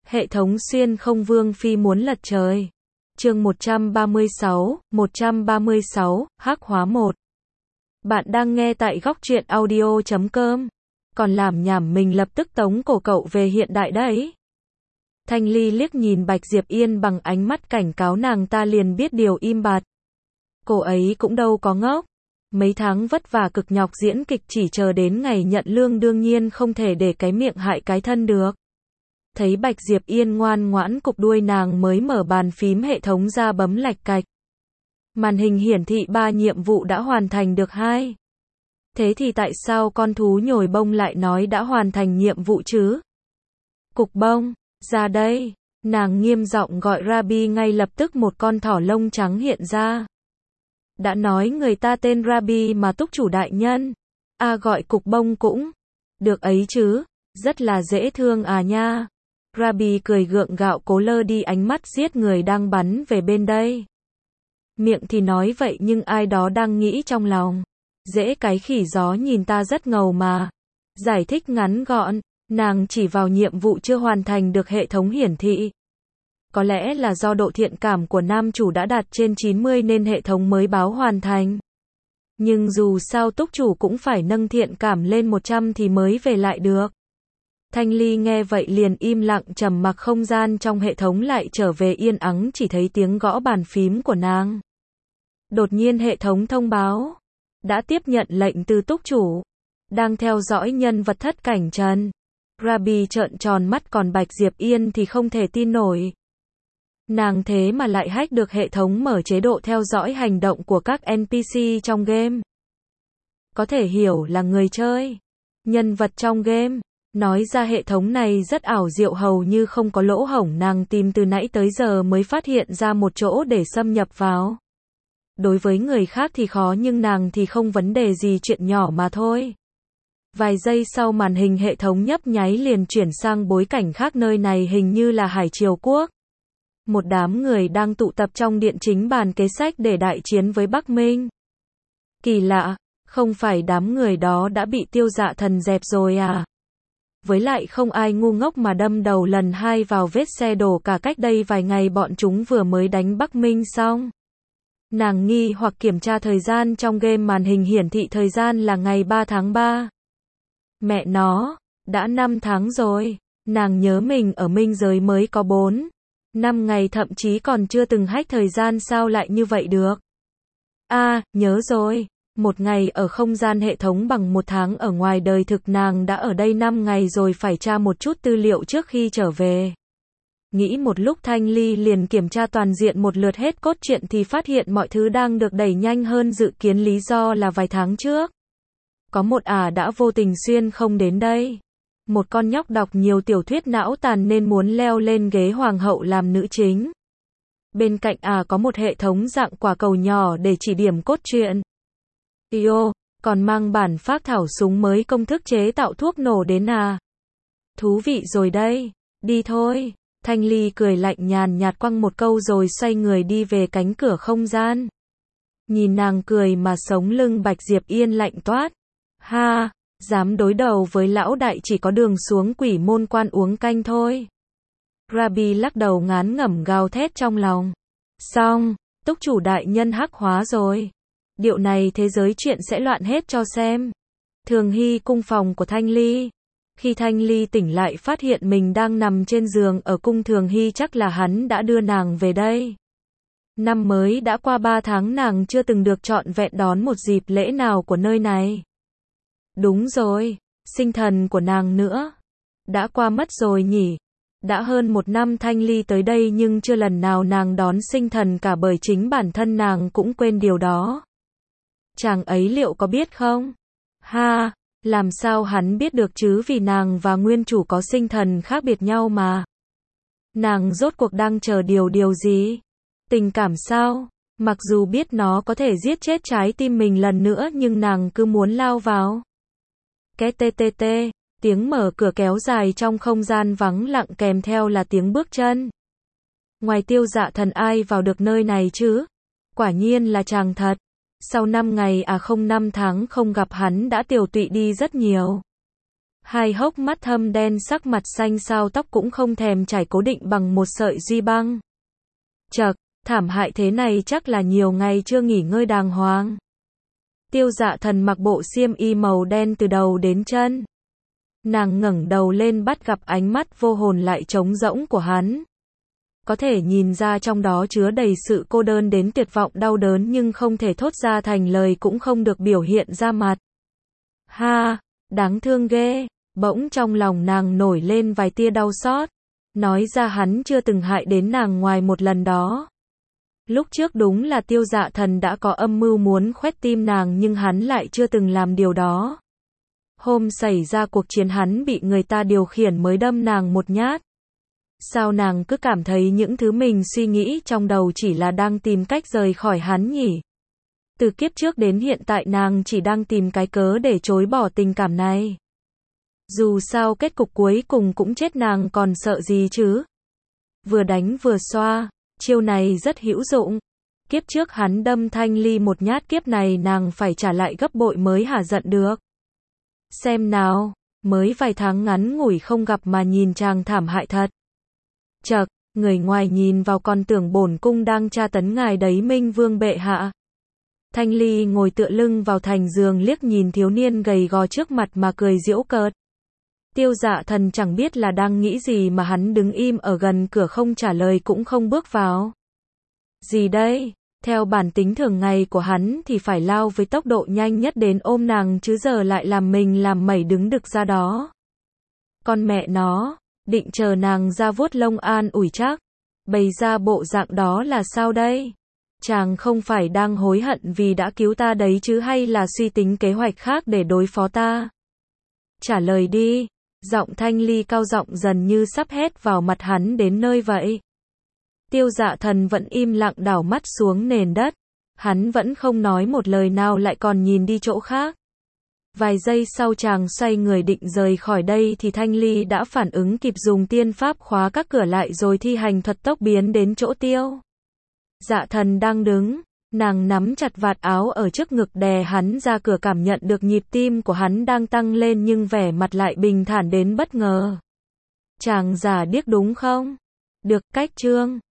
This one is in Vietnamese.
Hệ thống xuyên không vương phi muốn lật trời. Chương 136, Hắc hóa 1. Bạn đang nghe tại góc truyện audio.com. Còn làm nhảm mình lập tức tống cổ cậu về hiện đại đấy. Thanh Ly liếc nhìn Bạch Diệp Yên bằng ánh mắt cảnh cáo nàng ta liền biết điều im bặt. Cô ấy cũng đâu có ngốc. Mấy tháng vất vả cực nhọc diễn kịch chỉ chờ đến ngày nhận lương đương nhiên không thể để cái miệng hại cái thân được. Thấy Bạch Diệp Yên ngoan ngoãn cục đuôi nàng mới mở bàn phím hệ thống ra bấm lạch cạch. Màn hình hiển thị 3 nhiệm vụ đã hoàn thành được 2. Thế thì tại sao con thú nhồi bông lại nói đã hoàn thành nhiệm vụ chứ? Cục bông, ra đây. Nàng nghiêm giọng gọi Rabi, ngay lập tức một con thỏ lông trắng hiện ra. Đã nói người ta tên Rabi mà túc chủ đại nhân. Gọi cục bông cũng được ấy chứ, rất là dễ thương à nha. Rabi cười gượng gạo cố lơ đi ánh mắt giết người đang bắn về bên đây. Miệng thì nói vậy nhưng ai đó đang nghĩ trong lòng. Dễ cái khỉ gió nhìn ta rất ngầu mà. Giải thích ngắn gọn, nàng chỉ vào nhiệm vụ chưa hoàn thành được hệ thống hiển thị. Có lẽ là do độ thiện cảm của nam chủ đã đạt trên 90 nên hệ thống mới báo hoàn thành. Nhưng dù sao túc chủ cũng phải nâng thiện cảm lên 100 thì mới về lại được. Thanh Ly nghe vậy liền im lặng trầm mặc, không gian trong hệ thống lại trở về yên ắng, chỉ thấy tiếng gõ bàn phím của nàng. Đột nhiên hệ thống thông báo. Đã tiếp nhận lệnh từ túc chủ. Đang theo dõi nhân vật thất cảnh Trần. Rabi trợn tròn mắt, còn Bạch Diệp Yên thì không thể tin nổi. Nàng thế mà lại hack được hệ thống mở chế độ theo dõi hành động của các NPC trong game. Có thể hiểu là người chơi, nhân vật trong game. Nói ra hệ thống này rất ảo diệu, hầu như không có lỗ hổng, nàng tìm từ nãy tới giờ mới phát hiện ra một chỗ để xâm nhập vào. Đối với người khác thì khó nhưng nàng thì không vấn đề gì, chuyện nhỏ mà thôi. Vài giây sau màn hình hệ thống nhấp nháy liền chuyển sang bối cảnh khác, nơi này hình như là Hải Triều Quốc. Một đám người đang tụ tập trong điện chính bàn kế sách để đại chiến với Bắc Minh. Kỳ lạ, không phải đám người đó đã bị Tiêu Dạ Thần dẹp rồi à? Với lại không ai ngu ngốc mà đâm đầu lần 2 vào vết xe đổ cả, cách đây vài ngày bọn chúng vừa mới đánh Bắc Minh xong. Nàng nghi hoặc kiểm tra thời gian trong game, màn hình hiển thị thời gian là ngày 3 tháng 3. Mẹ nó, đã 5 tháng rồi. Nàng nhớ mình ở minh giới mới có 4-5 ngày, thậm chí còn chưa từng hack thời gian, sao lại như vậy được? Nhớ rồi. Một ngày ở không gian hệ thống bằng 1 tháng ở ngoài đời thực, nàng đã ở đây 5 ngày rồi, phải tra một chút tư liệu trước khi trở về. Nghĩ một lúc, Thanh Ly liền kiểm tra toàn diện một lượt hết cốt truyện thì phát hiện mọi thứ đang được đẩy nhanh hơn dự kiến, lý do là vài tháng trước. Có một đã vô tình xuyên không đến đây. Một con nhóc đọc nhiều tiểu thuyết não tàn nên muốn leo lên ghế hoàng hậu làm nữ chính. Bên cạnh có một hệ thống dạng quả cầu nhỏ để chỉ điểm cốt truyện. Còn mang bản phác thảo súng mới, công thức chế tạo thuốc nổ đến Thú vị rồi đây, đi thôi. Thanh Ly cười lạnh nhàn nhạt quăng một câu rồi xoay người đi về cánh cửa không gian. Nhìn nàng cười mà sống lưng Bạch Diệp Yên lạnh toát. Dám đối đầu với lão đại, chỉ có đường xuống Quỷ Môn Quan uống canh thôi. Rabi lắc đầu ngán ngẩm gào thét trong lòng. Xong, túc chủ đại nhân hắc hóa rồi. Điệu này thế giới chuyện sẽ loạn hết cho xem. Thường Hy cung phòng của Thanh Ly. Khi Thanh Ly tỉnh lại phát hiện mình đang nằm trên giường ở cung Thường Hy, chắc là hắn đã đưa nàng về đây. Năm mới đã qua 3 tháng, nàng chưa từng được trọn vẹn đón một dịp lễ nào của nơi này. Đúng rồi, sinh thần của nàng nữa. Đã qua mất rồi nhỉ. Đã hơn 1 năm Thanh Ly tới đây nhưng chưa lần nào nàng đón sinh thần cả, bởi chính bản thân nàng cũng quên điều đó. Chàng ấy liệu có biết không? Làm sao hắn biết được chứ, vì nàng và nguyên chủ có sinh thần khác biệt nhau mà. Nàng rốt cuộc đang chờ điều gì? Tình cảm sao? Mặc dù biết nó có thể giết chết trái tim mình lần nữa nhưng nàng cứ muốn lao vào. Cái tiếng mở cửa kéo dài trong không gian vắng lặng, kèm theo là tiếng bước chân. Ngoài Tiêu Dạ Thần ai vào được nơi này chứ? Quả nhiên là chàng thật. Sau 5 ngày không 5 tháng không gặp, hắn đã tiều tụy đi rất nhiều. Hai hốc mắt thâm đen, sắc mặt xanh xao, tóc cũng không thèm chải, cố định bằng một sợi duy băng. Chậc, thảm hại thế này chắc là nhiều ngày chưa nghỉ ngơi đàng hoàng. Tiêu Dạ Thần mặc bộ xiêm y màu đen từ đầu đến chân. Nàng ngẩng đầu lên bắt gặp ánh mắt vô hồn lại trống rỗng của hắn. Có thể nhìn ra trong đó chứa đầy sự cô đơn đến tuyệt vọng, đau đớn nhưng không thể thốt ra thành lời, cũng không được biểu hiện ra mặt. Ha, đáng thương ghê. Bỗng trong lòng nàng nổi lên vài tia đau xót. Nói ra hắn chưa từng hại đến nàng ngoài một lần đó. Lúc trước đúng là Tiêu Dạ Thần đã có âm mưu muốn khoét tim nàng, nhưng hắn lại chưa từng làm điều đó. Hôm xảy ra cuộc chiến hắn bị người ta điều khiển mới đâm nàng một nhát. Sao nàng cứ cảm thấy những thứ mình suy nghĩ trong đầu chỉ là đang tìm cách rời khỏi hắn nhỉ? Từ kiếp trước đến hiện tại nàng chỉ đang tìm cái cớ để chối bỏ tình cảm này. Dù sao kết cục cuối cùng cũng chết, nàng còn sợ gì chứ? Vừa đánh vừa xoa, chiêu này rất hữu dụng. Kiếp trước hắn đâm Thanh Ly một nhát, kiếp này nàng phải trả lại gấp bội mới hả giận được. Xem nào, mới vài tháng ngắn ngủi không gặp mà nhìn chàng thảm hại thật. Chậc, người ngoài nhìn vào còn tưởng bổn cung đang tra tấn ngài đấy, Minh Vương bệ hạ. Thanh Ly ngồi tựa lưng vào thành giường, liếc nhìn thiếu niên gầy gò trước mặt mà cười giễu cợt. Tiêu Dạ Thần chẳng biết là đang nghĩ gì mà hắn đứng im ở gần cửa không trả lời cũng không bước vào. Gì đây? Theo bản tính thường ngày của hắn thì phải lao với tốc độ nhanh nhất đến ôm nàng, chứ giờ lại làm mình làm mẩy đứng đực ra đó. Con mẹ nó, định chờ nàng ra vuốt lông an ủi chắc. Bày ra bộ dạng đó là sao đây? Chàng không phải đang hối hận vì đã cứu ta đấy chứ, hay là suy tính kế hoạch khác để đối phó ta? Trả lời đi. Giọng Thanh Ly cao giọng dần như sắp hét vào mặt hắn đến nơi vậy. Tiêu Dạ Thần vẫn im lặng đảo mắt xuống nền đất. Hắn vẫn không nói một lời nào, lại còn nhìn đi chỗ khác. Vài giây sau chàng xoay người định rời khỏi đây thì Thanh Ly đã phản ứng kịp, dùng tiên pháp khóa các cửa lại rồi thi hành thuật tốc biến đến chỗ Tiêu Dạ Thần đang đứng. Nàng nắm chặt vạt áo ở trước ngực đè hắn ra cửa, cảm nhận được nhịp tim của hắn đang tăng lên nhưng vẻ mặt lại bình thản đến bất ngờ. Chàng giả điếc đúng không? Được, cách chương.